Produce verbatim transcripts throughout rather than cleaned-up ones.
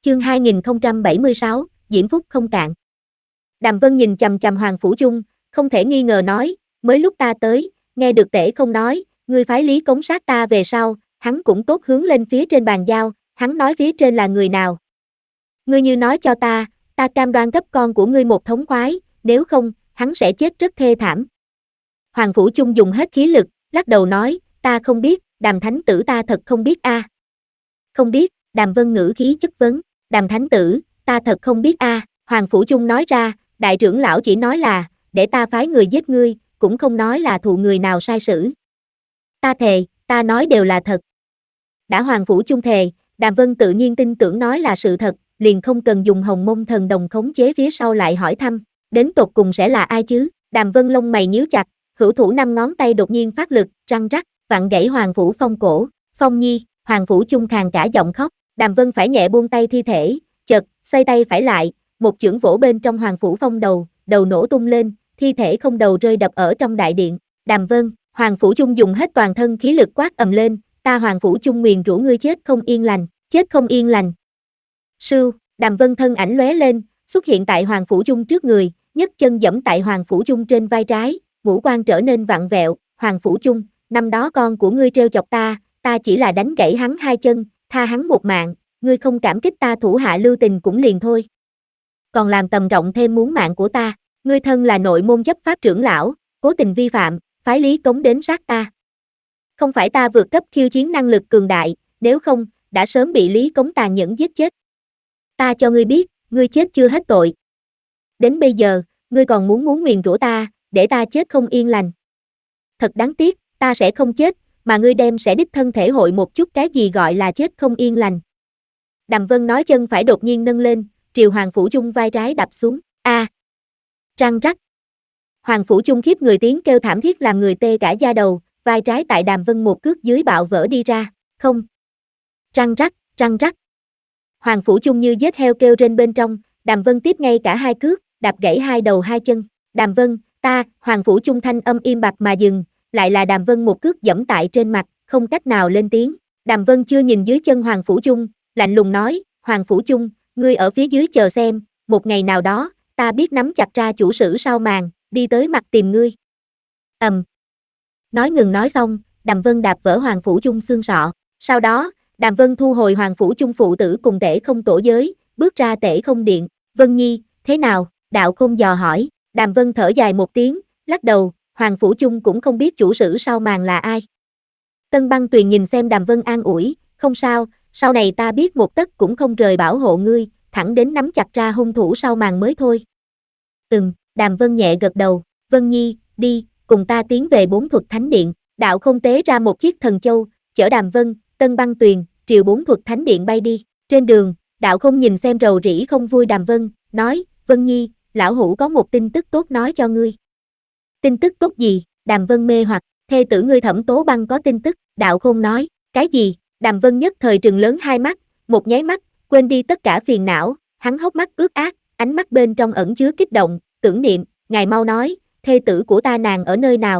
Chương hai nghìn không trăm bảy mươi sáu, diễm phúc không cạn. Đàm Vân nhìn chằm chằm Hoàng Phủ Chung, không thể nghi ngờ nói, mới lúc ta tới, nghe được Tể không nói, ngươi phái Lý Cống sát ta về sau, hắn cũng tốt hướng lên phía trên bàn giao, hắn nói phía trên là người nào. Ngươi như nói cho ta, ta cam đoan cấp con của ngươi một thống khoái, nếu không, hắn sẽ chết rất thê thảm. Hoàng Phủ Chung dùng hết khí lực, lắc đầu nói, ta không biết, Đàm Thánh Tử ta thật không biết a. À. Không biết, Đàm Vân ngữ khí chất vấn, Đàm Thánh Tử, ta thật không biết a. À. Hoàng Phủ Chung nói ra, đại trưởng lão chỉ nói là, để ta phái người giết ngươi, cũng không nói là thụ người nào sai sử. Ta thề, ta nói đều là thật. Đã Hoàng Phủ Chung thề, Đàm Vân tự nhiên tin tưởng nói là sự thật, liền không cần dùng Hồng Mông Thần Đồng khống chế phía sau lại hỏi thăm, đến tột cùng sẽ là ai chứ? Đàm Vân lông mày nhíu chặt, hữu thủ năm ngón tay đột nhiên phát lực, răng rắc, vặn gãy Hoàng Phủ Phong cổ, Phong Nhi, Hoàng Phủ Chung khàn cả giọng khóc, Đàm Vân phải nhẹ buông tay thi thể, chợt, xoay tay phải lại, một chưởng vỗ bên trong Hoàng Phủ Phong đầu, đầu nổ tung lên, thi thể không đầu rơi đập ở trong đại điện, Đàm Vân, Hoàng Phủ Chung dùng hết toàn thân khí lực quát ầm lên, ta Hoàng Phủ Chung nguyền rủa ngươi chết không yên lành, chết không yên lành. Sưu, Đàm Vân thân ảnh lóe lên, xuất hiện tại Hoàng Phủ Chung trước người, nhấc chân giẫm tại Hoàng Phủ Chung trên vai trái, ngũ quan trở nên vặn vẹo, Hoàng Phủ Chung, năm đó con của ngươi trêu chọc ta, ta chỉ là đánh gãy hắn hai chân, tha hắn một mạng, ngươi không cảm kích ta thủ hạ lưu tình cũng liền thôi. Còn làm tầm rộng thêm muốn mạng của ta, ngươi thân là nội môn chấp pháp trưởng lão, cố tình vi phạm, phái Lý Cống đến sát ta. Không phải ta vượt cấp khiêu chiến năng lực cường đại, nếu không, đã sớm bị Lý Cống tàn nhẫn giết chết. Ta cho ngươi biết, ngươi chết chưa hết tội. Đến bây giờ, ngươi còn muốn muốn nguyền rủa ta, để ta chết không yên lành. Thật đáng tiếc, ta sẽ không chết, mà ngươi đem sẽ đích thân thể hội một chút cái gì gọi là chết không yên lành. Đàm Vân nói chân phải đột nhiên nâng lên, triều Hoàng Phủ Chung vai trái đập xuống, a, à, răng rắc. Hoàng Phủ Chung khiếp người tiếng kêu thảm thiết làm người tê cả da đầu, vai trái tại Đàm Vân một cước dưới bạo vỡ đi ra, không. Răng rắc, răng rắc. Hoàng Phủ Chung như giết heo kêu trên bên trong, Đàm Vân tiếp ngay cả hai cước, đạp gãy hai đầu hai chân, Đàm Vân, ta, Hoàng Phủ Chung thanh âm im bặt mà dừng, lại là Đàm Vân một cước giẫm tại trên mặt, không cách nào lên tiếng, Đàm Vân chưa nhìn dưới chân Hoàng Phủ Chung, lạnh lùng nói, Hoàng Phủ Chung, ngươi ở phía dưới chờ xem, một ngày nào đó, ta biết nắm chặt ra chủ sử sau màn, đi tới mặt tìm ngươi. Ầm. Um. Nói ngừng nói xong, Đàm Vân đạp vỡ Hoàng Phủ Chung xương sọ, sau đó, Đàm Vân thu hồi Hoàng Phủ Chung phụ tử cùng Tể Không tổ giới, bước ra Tể Không điện, Vân Nhi, thế nào, Đạo Không dò hỏi, Đàm Vân thở dài một tiếng, lắc đầu, Hoàng Phủ Chung cũng không biết chủ sử sau màn là ai. Tân Băng Tuyền nhìn xem Đàm Vân an ủi, không sao, sau này ta biết một tấc cũng không rời bảo hộ ngươi, thẳng đến nắm chặt ra hung thủ sau màn mới thôi. Ừm, Đàm Vân nhẹ gật đầu, Vân Nhi, đi, cùng ta tiến về Bốn Thuật Thánh Điện, Đạo Không tế ra một chiếc thần châu, chở Đàm Vân, Tân Băng Tuyền, triều Bốn Thuật Thánh Điện bay đi, trên đường, Đạo Không nhìn xem rầu rĩ không vui Đàm Vân, nói, Vân Nhi, lão hủ có một tin tức tốt nói cho ngươi. Tin tức tốt gì? Đàm Vân mê hoặc, thê tử ngươi Thẩm Tố Băng có tin tức, Đạo Không nói, cái gì? Đàm Vân nhất thời trừng lớn hai mắt, một nháy mắt, quên đi tất cả phiền não, hắn hốc mắt ướt át, ánh mắt bên trong ẩn chứa kích động, tưởng niệm, ngài mau nói, thê tử của ta nàng ở nơi nào?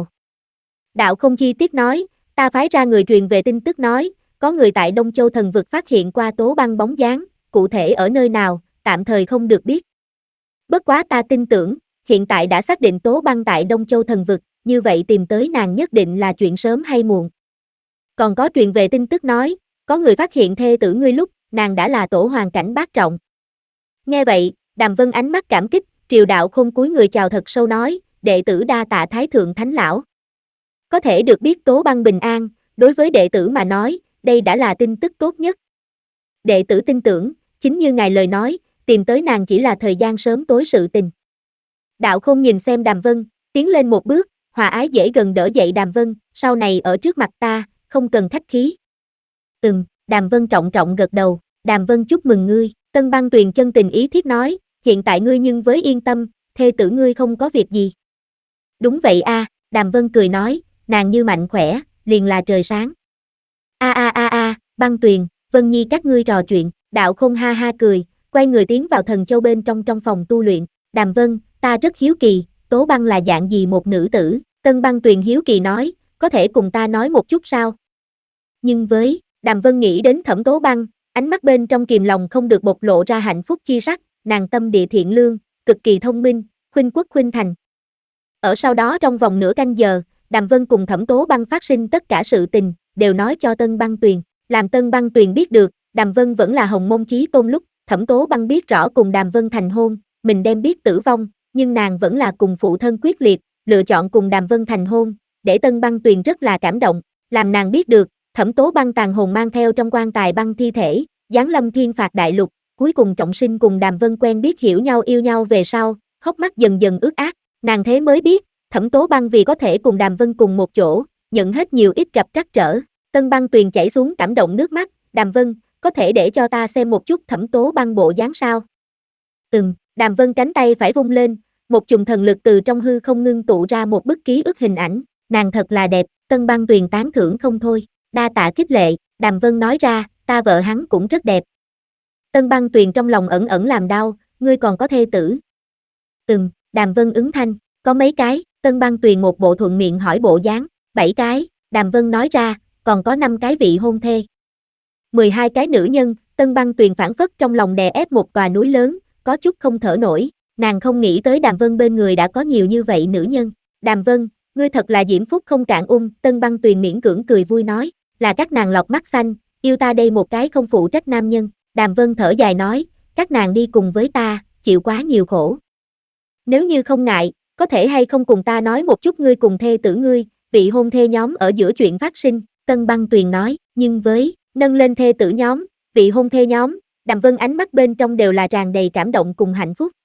Đạo Không chi tiết nói, ta phái ra người truyền về tin tức nói, có người tại Đông Châu Thần Vực phát hiện qua Tố Băng bóng dáng, cụ thể ở nơi nào, tạm thời không được biết. Bất quá ta tin tưởng, hiện tại đã xác định Tố Băng tại Đông Châu Thần Vực, như vậy tìm tới nàng nhất định là chuyện sớm hay muộn. Còn có truyền về tin tức nói, có người phát hiện thê tử ngươi lúc, nàng đã là tổ hoàng cảnh bát trọng. Nghe vậy, Đàm Vân ánh mắt cảm kích, triều Đạo Không cúi người chào thật sâu nói, đệ tử đa tạ Thái Thượng Thánh Lão. Có thể được biết Tố Băng bình an, đối với đệ tử mà nói, đây đã là tin tức tốt nhất. Đệ tử tin tưởng, chính như ngài lời nói, tìm tới nàng chỉ là thời gian sớm tối sự tình. Đạo Không nhìn xem Đàm Vân, tiến lên một bước, hòa ái dễ gần đỡ dậy Đàm Vân, sau này ở trước mặt ta, không cần khách khí. Ừm, Đàm Vân trọng trọng gật đầu, Đàm Vân chúc mừng ngươi, Tân Băng Tuyền chân tình ý thiết nói, hiện tại ngươi nhưng với yên tâm, thê tử ngươi không có việc gì. Đúng vậy a, à, Đàm Vân cười nói, nàng như mạnh khỏe, liền là trời sáng. A a a a, Băng Tuyền, Vân Nhi các ngươi trò chuyện, Đạo Không ha ha cười, quay người tiến vào thần châu bên trong trong phòng tu luyện, Đàm Vân, ta rất hiếu kỳ, Tố Băng là dạng gì một nữ tử, Tân Băng Tuyền hiếu kỳ nói, có thể cùng ta nói một chút sao? Nhưng với, Đàm Vân nghĩ đến Thẩm Tố Băng, Ánh mắt bên trong kìm lòng không được bộc lộ ra hạnh phúc chi sắc, nàng tâm địa thiện lương, cực kỳ thông minh, khuynh quốc khuynh thành. Ở sau đó trong vòng nửa canh giờ, Đàm Vân cùng Thẩm Tố Băng phát sinh tất cả sự tình, đều nói cho Tân Băng Tuyền. Làm Tân Băng Tuyền biết được, Đàm Vân vẫn là hồng môn chí tôn lúc, Thẩm Tố Băng biết rõ cùng Đàm Vân thành hôn, mình đem biết tử vong, nhưng nàng vẫn là cùng phụ thân quyết liệt, lựa chọn cùng Đàm Vân thành hôn, để Tân Băng Tuyền rất là cảm động, làm nàng biết được, Thẩm Tố Băng tàn hồn mang theo trong quan tài băng thi thể, giáng lâm thiên phạt đại lục, cuối cùng trọng sinh cùng Đàm Vân quen biết hiểu nhau yêu nhau về sau, hốc mắt dần dần ướt át, nàng thế mới biết, Thẩm Tố Băng vì có thể cùng Đàm Vân cùng một chỗ, nhận hết nhiều ít gặp trắc trở. Tân Băng Tuyền chảy xuống cảm động nước mắt, Đàm Vân, có thể để cho ta xem một chút Thẩm Tố Băng bộ dáng sao? Ừm, Đàm Vân cánh tay phải vung lên, một chùm thần lực từ trong hư không ngưng tụ ra một bức ký ức hình ảnh, nàng thật là đẹp, Tân Băng Tuyền tán thưởng không thôi, đa tạ khích lệ, Đàm Vân nói ra, ta vợ hắn cũng rất đẹp. Tân Băng Tuyền trong lòng ẩn ẩn làm đau, ngươi còn có thê tử? Ừm, Đàm Vân ứng thanh, có mấy cái, Tân Băng Tuyền một bộ thuận miệng hỏi bộ dáng, bảy cái, Đàm Vân nói ra, còn có năm cái vị hôn thê. mười hai cái nữ nhân, Tân Băng Tuyền phản phất trong lòng đè ép một tòa núi lớn, có chút không thở nổi, nàng không nghĩ tới Đàm Vân bên người đã có nhiều như vậy nữ nhân. Đàm Vân, ngươi thật là diễm phúc không cạn ung, Tân Băng Tuyền miễn cưỡng cười vui nói, là các nàng lọt mắt xanh, yêu ta đây một cái không phụ trách nam nhân. Đàm Vân thở dài nói, các nàng đi cùng với ta, chịu quá nhiều khổ. Nếu như không ngại, có thể hay không cùng ta nói một chút ngươi cùng thê tử ngươi, vị hôn thê nhóm ở giữa chuyện phát sinh, Tân Băng Tuyền nói, nhưng với, nâng lên thê tử nhóm, vị hôn thê nhóm, Đàm Vân ánh mắt bên trong đều là tràn đầy cảm động cùng hạnh phúc.